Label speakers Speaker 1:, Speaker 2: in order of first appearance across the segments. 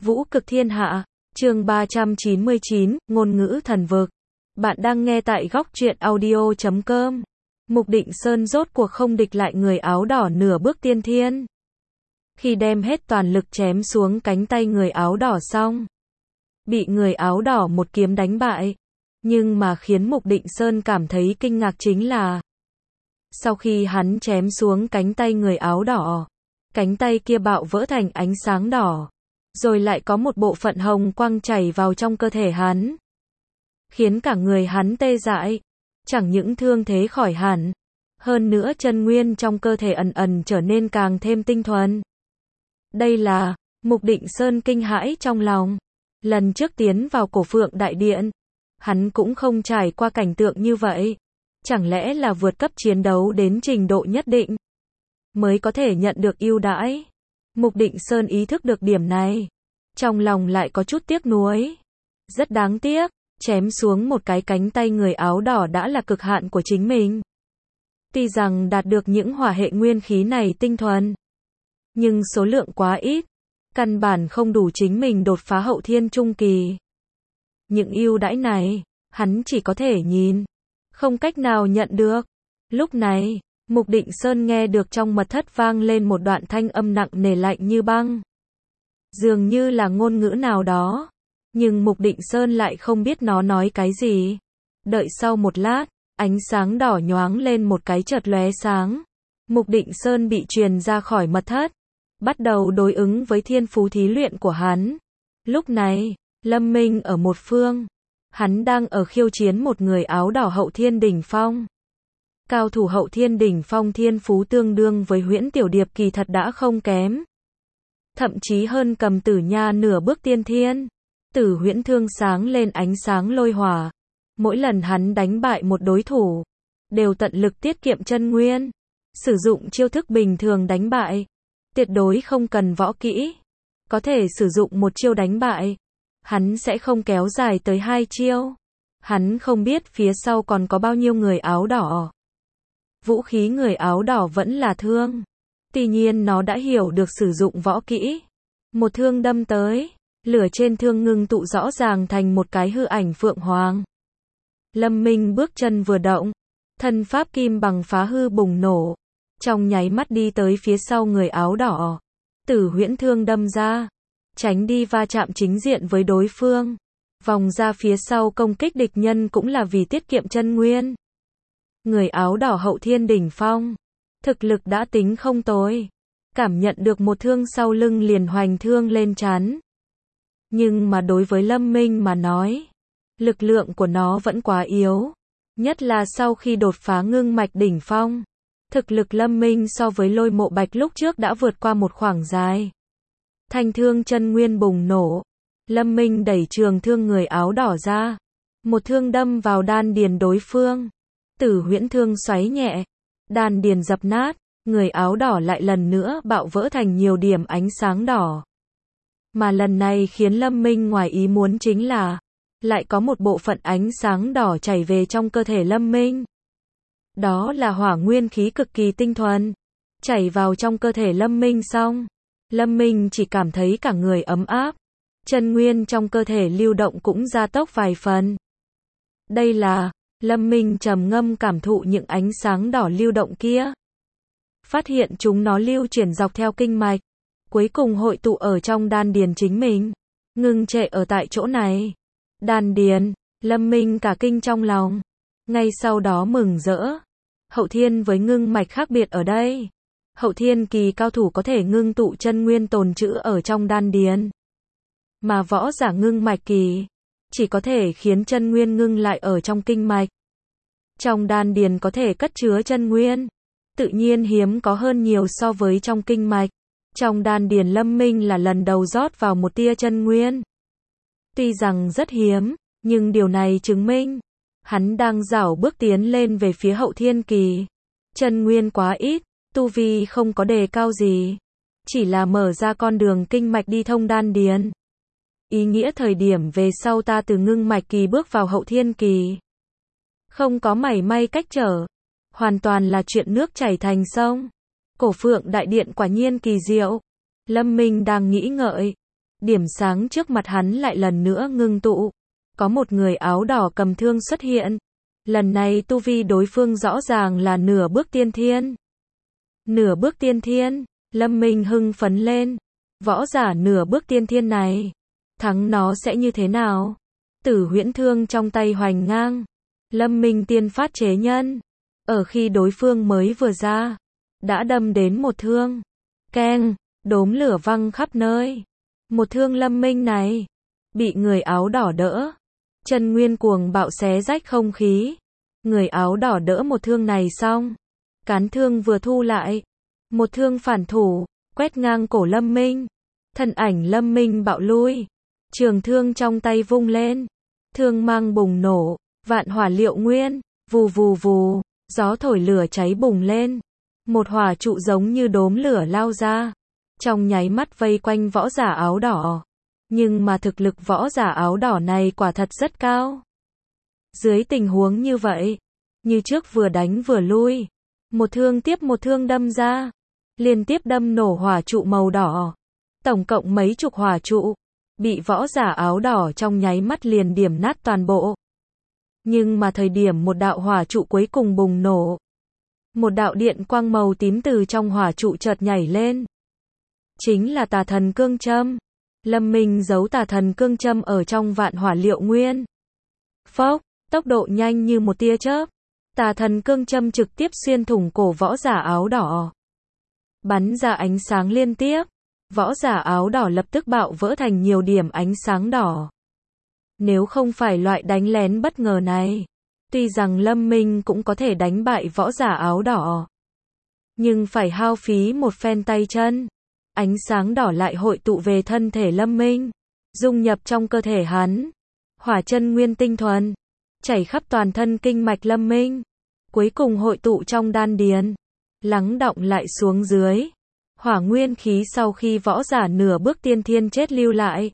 Speaker 1: Vũ cực thiên hạ, chương 399, ngôn ngữ thần vực. Bạn đang nghe tại góc truyện audio.com. Mục Định Sơn rốt cuộc không địch lại người áo đỏ nửa bước tiên thiên. Khi đem hết toàn lực chém xuống cánh tay người áo đỏ xong, bị người áo đỏ một kiếm đánh bại. Nhưng mà khiến Mục Định Sơn cảm thấy kinh ngạc chính là, sau khi hắn chém xuống cánh tay người áo đỏ, cánh tay kia bạo vỡ thành ánh sáng đỏ, rồi lại có một bộ phận hồng quang chảy vào trong cơ thể hắn, khiến cả người hắn tê dại, chẳng những thương thế khỏi hẳn, hơn nữa chân nguyên trong cơ thể ẩn ẩn trở nên càng thêm tinh thuần. Đây là, Mục Định Sơn kinh hãi trong lòng. Lần trước tiến vào Cổ Phượng Đại Điện, hắn cũng không trải qua cảnh tượng như vậy. Chẳng lẽ là vượt cấp chiến đấu đến trình độ nhất định mới có thể nhận được ưu đãi? Mục Định Sơn ý thức được điểm này, trong lòng lại có chút tiếc nuối. Rất đáng tiếc, chém xuống một cái cánh tay người áo đỏ đã là cực hạn của chính mình. Tuy rằng đạt được những hỏa hệ nguyên khí này tinh thuần, nhưng số lượng quá ít, căn bản không đủ chính mình đột phá hậu thiên trung kỳ. Những ưu đãi này, hắn chỉ có thể nhìn, không cách nào nhận được. Lúc này, Mục Định Sơn nghe được trong mật thất vang lên một đoạn thanh âm nặng nề lạnh như băng. Dường như là ngôn ngữ nào đó, nhưng Mục Định Sơn lại không biết nó nói cái gì. Đợi sau một lát, ánh sáng đỏ nhoáng lên một cái chợt lóe sáng. Mục Định Sơn bị truyền ra khỏi mật thất, bắt đầu đối ứng với thiên phú thí luyện của hắn. Lúc này, Lâm Minh ở một phương, hắn đang ở khiêu chiến một người áo đỏ hậu thiên đỉnh phong. Cao thủ hậu thiên đỉnh phong thiên phú tương đương với Huyễn Tiểu Điệp kỳ thật đã không kém. Thậm chí hơn Cầm Tử Nha nửa bước tiên thiên. Tử Huyễn thương sáng lên ánh sáng lôi hỏa. Mỗi lần hắn đánh bại một đối thủ, đều tận lực tiết kiệm chân nguyên, sử dụng chiêu thức bình thường đánh bại. Tuyệt đối không cần võ kỹ. Có thể sử dụng một chiêu đánh bại, hắn sẽ không kéo dài tới 2 chiêu. Hắn không biết phía sau còn có bao nhiêu người áo đỏ. Vũ khí người áo đỏ vẫn là thương. Tuy nhiên nó đã hiểu được sử dụng võ kỹ. Một thương đâm tới, lửa trên thương ngưng tụ rõ ràng thành một cái hư ảnh phượng hoàng. Lâm Minh bước chân vừa động, thân pháp kim bằng phá hư bùng nổ, trong nháy mắt đi tới phía sau người áo đỏ. Tử Huyễn thương đâm ra, tránh đi va chạm chính diện với đối phương. Vòng ra phía sau công kích địch nhân cũng là vì tiết kiệm chân nguyên. Người áo đỏ hậu thiên đỉnh phong, thực lực đã tính không tồi. Cảm nhận được một thương sau lưng liền hoành thương lên trán. Nhưng mà đối với Lâm Minh mà nói, lực lượng của nó vẫn quá yếu. Nhất là sau khi đột phá ngưng mạch đỉnh phong. Thực lực Lâm Minh so với Lôi Mộ Bạch lúc trước đã vượt qua một khoảng dài. Thanh thương chân nguyên bùng nổ. Lâm Minh đẩy trường thương người áo đỏ ra. Một thương đâm vào đan điền đối phương. Tử Huyễn thương xoáy nhẹ. Đan điền dập nát. Người áo đỏ lại lần nữa bạo vỡ thành nhiều điểm ánh sáng đỏ. Mà lần này khiến Lâm Minh ngoài ý muốn chính là, lại có một bộ phận ánh sáng đỏ chảy về trong cơ thể Lâm Minh. Đó là hỏa nguyên khí cực kỳ tinh thuần. Chảy vào trong cơ thể Lâm Minh xong, Lâm Minh chỉ cảm thấy cả người ấm áp. Chân nguyên trong cơ thể lưu động cũng gia tốc vài phần. Đây là, Lâm Minh trầm ngâm cảm thụ những ánh sáng đỏ lưu động kia. Phát hiện chúng nó lưu chuyển dọc theo kinh mạch, cuối cùng hội tụ ở trong đan điền chính mình, ngưng trệ ở tại chỗ này. Đan điền, Lâm Minh cả kinh trong lòng, ngay sau đó mừng rỡ. Hậu thiên với ngưng mạch khác biệt ở đây. Hậu thiên kỳ cao thủ có thể ngưng tụ chân nguyên tồn trữ ở trong đan điền. Mà võ giả ngưng mạch kỳ, chỉ có thể khiến chân nguyên ngưng lại ở trong kinh mạch. Trong đan điền có thể cất chứa chân nguyên, tự nhiên hiếm có hơn nhiều so với trong kinh mạch. Trong đan điền Lâm Minh là lần đầu rót vào một tia chân nguyên. Tuy rằng rất hiếm, nhưng điều này chứng minh, hắn đang rảo bước tiến lên về phía hậu thiên kỳ. Chân nguyên quá ít, tu vi không có đề cao gì. Chỉ là mở ra con đường kinh mạch đi thông đan điền. Ý nghĩa thời điểm về sau ta từ ngưng mạch kỳ bước vào hậu thiên kỳ. Không có mảy may cách trở. Hoàn toàn là chuyện nước chảy thành sông. Cổ Phượng Đại Điện quả nhiên kỳ diệu. Lâm Minh đang nghĩ ngợi. Điểm sáng trước mặt hắn lại lần nữa ngưng tụ. Có một người áo đỏ cầm thương xuất hiện. Lần này tu vi đối phương rõ ràng là nửa bước tiên thiên. Nửa bước tiên thiên, Lâm Minh hưng phấn lên. Võ giả nửa bước tiên thiên này, thắng nó sẽ như thế nào? Tử huyễn thương trong tay hoành ngang. Lâm Minh tiên phát chế nhân. Ở khi đối phương mới vừa ra, đã đâm đến một thương. Keng, đốm lửa văng khắp nơi. Một thương Lâm Minh này, bị người áo đỏ đỡ. Chân nguyên cuồng bạo xé rách không khí. Người áo đỏ đỡ một thương này xong. Cán thương vừa thu lại. Một thương phản thủ, quét ngang cổ Lâm Minh. Thân ảnh Lâm Minh bạo lui. Trường thương trong tay vung lên. Thương mang bùng nổ, vạn hỏa liệu nguyên, vù vù vù, gió thổi lửa cháy bùng lên. Một hỏa trụ giống như đốm lửa lao ra. Trong nháy mắt vây quanh võ giả áo đỏ. Nhưng mà thực lực võ giả áo đỏ này quả thật rất cao. Dưới tình huống như vậy, như trước vừa đánh vừa lui. Một thương tiếp một thương đâm ra. Liên tiếp đâm nổ hỏa trụ màu đỏ. Tổng cộng mấy chục hỏa trụ. Bị võ giả áo đỏ trong nháy mắt liền điểm nát toàn bộ. Nhưng mà thời điểm một đạo hỏa trụ cuối cùng bùng nổ. Một đạo điện quang màu tím từ trong hỏa trụ chợt nhảy lên. Chính là tà thần cương châm. Lâm Minh giấu tà thần cương châm ở trong vạn hỏa liệu nguyên. Phốc, tốc độ nhanh như một tia chớp. Tà thần cương châm trực tiếp xuyên thủng cổ võ giả áo đỏ. Bắn ra ánh sáng liên tiếp. Võ giả áo đỏ lập tức bạo vỡ thành nhiều điểm ánh sáng đỏ. Nếu không phải loại đánh lén bất ngờ này, tuy rằng Lâm Minh cũng có thể đánh bại võ giả áo đỏ, nhưng phải hao phí một phen tay chân. Ánh sáng đỏ lại hội tụ về thân thể Lâm Minh, dung nhập trong cơ thể hắn. Hỏa chân nguyên tinh thuần, chảy khắp toàn thân kinh mạch Lâm Minh, cuối cùng hội tụ trong đan điền, lắng đọng lại xuống dưới. Hỏa nguyên khí sau khi võ giả nửa bước tiên thiên chết lưu lại,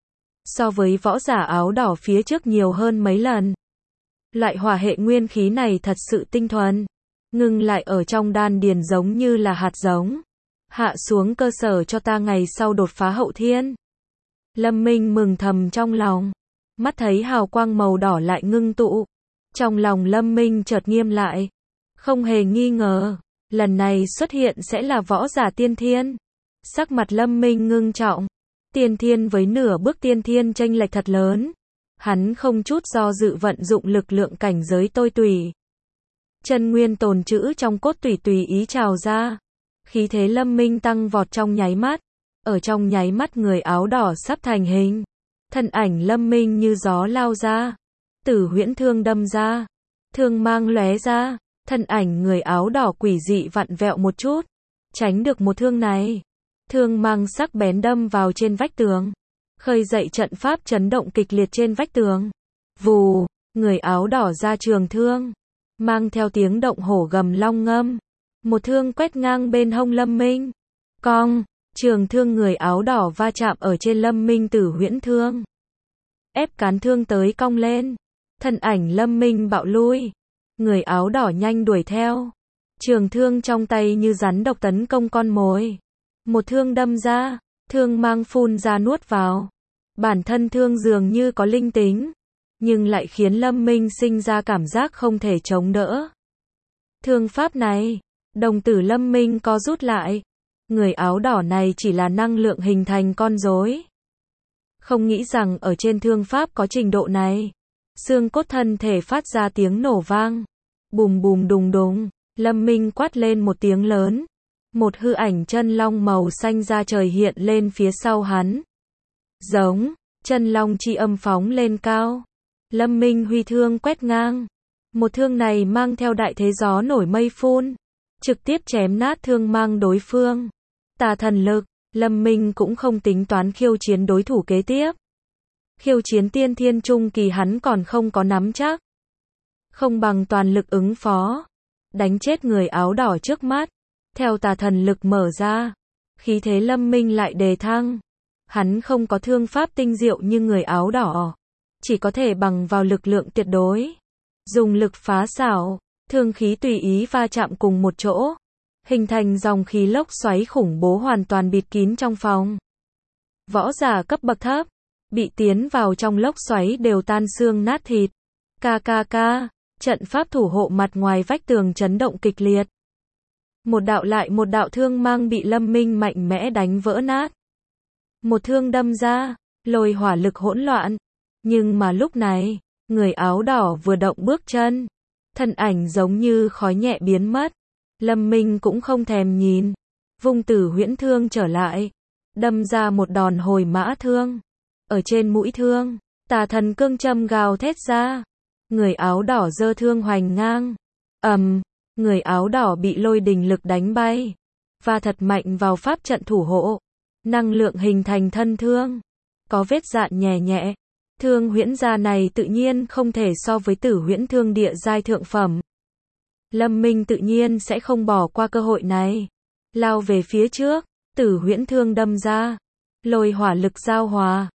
Speaker 1: so với võ giả áo đỏ phía trước nhiều hơn mấy lần. Loại hỏa hệ nguyên khí này thật sự tinh thuần, ngưng lại ở trong đan điền giống như là hạt giống, hạ xuống cơ sở cho ta ngày sau đột phá hậu thiên. Lâm Minh mừng thầm trong lòng, mắt thấy hào quang màu đỏ lại ngưng tụ, trong lòng Lâm Minh chợt nghiêm lại, không hề nghi ngờ, lần này xuất hiện sẽ là võ giả tiên thiên. Sắc mặt Lâm Minh ngưng trọng, tiên thiên với nửa bước tiên thiên chênh lệch thật lớn. Hắn không chút do dự vận dụng lực lượng cảnh giới tôi tùy. Chân nguyên tồn trữ trong cốt tủy tùy ý trào ra. Khí thế Lâm Minh tăng vọt trong nháy mắt. Ở trong nháy mắt người áo đỏ sắp thành hình. Thân ảnh Lâm Minh như gió lao ra. Tử huyễn thương đâm ra. Thương mang lóe ra. Thân ảnh người áo đỏ quỷ dị vặn vẹo một chút. Tránh được một thương này. Thương mang sắc bén đâm vào trên vách tường. Khơi dậy trận pháp chấn động kịch liệt trên vách tường. Vù, người áo đỏ ra trường thương. Mang theo tiếng động hổ gầm long ngâm. Một thương quét ngang bên hông Lâm Minh. Cong, trường thương người áo đỏ va chạm ở trên Lâm Minh tử huyễn thương. Ép cán thương tới cong lên. Thân ảnh Lâm Minh bạo lui. Người áo đỏ nhanh đuổi theo. Trường thương trong tay như rắn độc tấn công con mồi. Một thương đâm ra, thương mang phun ra nuốt vào. Bản thân thương dường như có linh tính, nhưng lại khiến Lâm Minh sinh ra cảm giác không thể chống đỡ. Thương pháp này, đồng tử Lâm Minh co rút lại. Người áo đỏ này chỉ là năng lượng hình thành con rối. Không nghĩ rằng ở trên thương pháp có trình độ này. Xương cốt thân thể phát ra tiếng nổ vang. Bùm bùm đùng đùng, Lâm Minh quát lên một tiếng lớn. Một hư ảnh chân long màu xanh ra trời hiện lên phía sau hắn. Giống, chân long chi âm phóng lên cao. Lâm Minh huy thương quét ngang. Một thương này mang theo đại thế gió nổi mây phun. Trực tiếp chém nát thương mang đối phương. Tà thần lực, Lâm Minh cũng không tính toán khiêu chiến đối thủ kế tiếp. Khiêu chiến tiên thiên trung kỳ hắn còn không có nắm chắc. Không bằng toàn lực ứng phó. Đánh chết người áo đỏ trước mắt. Theo tà thần lực mở ra, khí thế Lâm Minh lại đề thăng. Hắn không có thương pháp tinh diệu như người áo đỏ, chỉ có thể bằng vào lực lượng tuyệt đối. Dùng lực phá xảo, thương khí tùy ý va chạm cùng một chỗ, hình thành dòng khí lốc xoáy khủng bố hoàn toàn bịt kín trong phòng. Võ giả cấp bậc thấp, bị tiến vào trong lốc xoáy đều tan xương nát thịt. KKK, trận pháp thủ hộ mặt ngoài vách tường chấn động kịch liệt. Một đạo lại một đạo thương mang bị Lâm Minh mạnh mẽ đánh vỡ nát. Một thương đâm ra, lôi hỏa lực hỗn loạn. Nhưng mà lúc này, người áo đỏ vừa động bước chân, thân ảnh giống như khói nhẹ biến mất. Lâm Minh cũng không thèm nhìn, vung Tử Huyễn thương trở lại, đâm ra một đòn hồi mã thương. Ở trên mũi thương, tà thần cương châm gào thét ra. Người áo đỏ giơ thương hoành ngang. Người áo đỏ bị lôi đình lực đánh bay, và thật mạnh vào pháp trận thủ hộ. Năng lượng hình thành thân thương, có vết dạn nhẹ nhẹ. Thương huyễn gia này tự nhiên không thể so với Tử Huyễn thương địa giai thượng phẩm. Lâm Minh tự nhiên sẽ không bỏ qua cơ hội này. Lao về phía trước, Tử Huyễn thương đâm ra. Lôi hỏa lực giao hòa.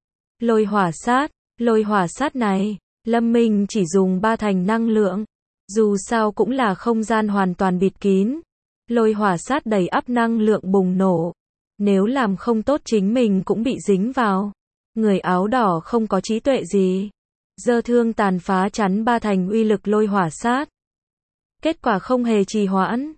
Speaker 1: Lôi hỏa sát này, Lâm Minh chỉ dùng 3 thành năng lượng. Dù sao cũng là không gian hoàn toàn bịt kín. Lôi hỏa sát đầy ắp năng lượng bùng nổ. Nếu làm không tốt chính mình cũng bị dính vào. Người áo đỏ không có trí tuệ gì. Giơ thương tàn phá chắn 3 thành uy lực lôi hỏa sát. Kết quả không hề trì hoãn.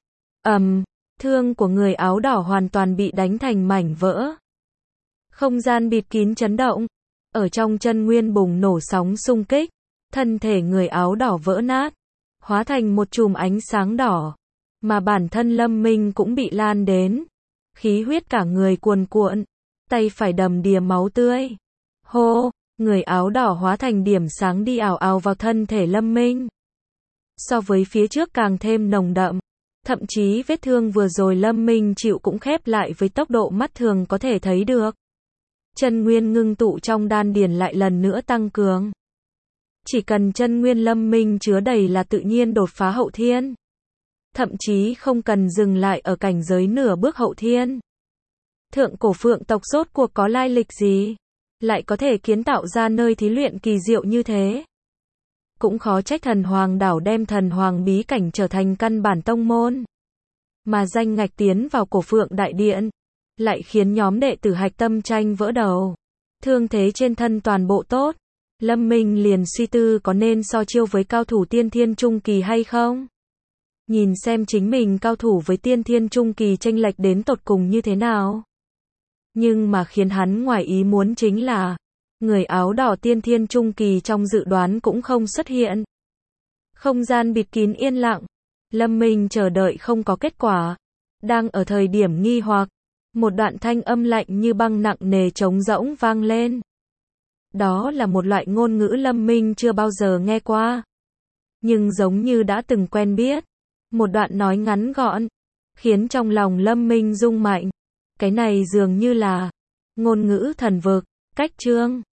Speaker 1: Thương của người áo đỏ hoàn toàn bị đánh thành mảnh vỡ. Không gian bịt kín chấn động. Ở trong chân nguyên bùng nổ sóng xung kích. Thân thể người áo đỏ vỡ nát, hóa thành một chùm ánh sáng đỏ. Mà bản thân Lâm Minh cũng bị lan đến. Khí huyết cả người cuồn cuộn. Tay phải đầm đìa máu tươi. Hô, người áo đỏ hóa thành điểm sáng đi ảo ảo vào thân thể Lâm Minh. So với phía trước càng thêm nồng đậm. Thậm chí vết thương vừa rồi Lâm Minh chịu cũng khép lại với tốc độ mắt thường có thể thấy được. Chân nguyên ngưng tụ trong đan điền lại lần nữa tăng cường. Chỉ cần chân nguyên Lâm Minh chứa đầy là tự nhiên đột phá hậu thiên. Thậm chí không cần dừng lại ở cảnh giới nửa bước hậu thiên. Thượng cổ phượng tộc rốt cuộc có lai lịch gì? Lại có thể kiến tạo ra nơi thí luyện kỳ diệu như thế. Cũng khó trách thần hoàng đảo đem thần hoàng bí cảnh trở thành căn bản tông môn. Mà danh ngạch tiến vào cổ phượng đại điện. Lại khiến nhóm đệ tử Hạch Tâm tranh vỡ đầu. Thương thế trên thân toàn bộ tốt. Lâm Minh liền suy tư có nên so chiêu với cao thủ tiên thiên trung kỳ hay không? Nhìn xem chính mình cao thủ với tiên thiên trung kỳ chênh lệch đến tột cùng như thế nào. Nhưng mà khiến hắn ngoài ý muốn chính là người áo đỏ tiên thiên trung kỳ trong dự đoán cũng không xuất hiện. Không gian bịt kín yên lặng. Lâm Minh chờ đợi không có kết quả. Đang ở thời điểm nghi hoặc, một đoạn thanh âm lạnh như băng nặng nề trống rỗng vang lên. Đó là một loại ngôn ngữ Lâm Minh chưa bao giờ nghe qua. Nhưng giống như đã từng quen biết. Một đoạn nói ngắn gọn, khiến trong lòng Lâm Minh rung mạnh. Cái này dường như là ngôn ngữ thần vực, cách chương.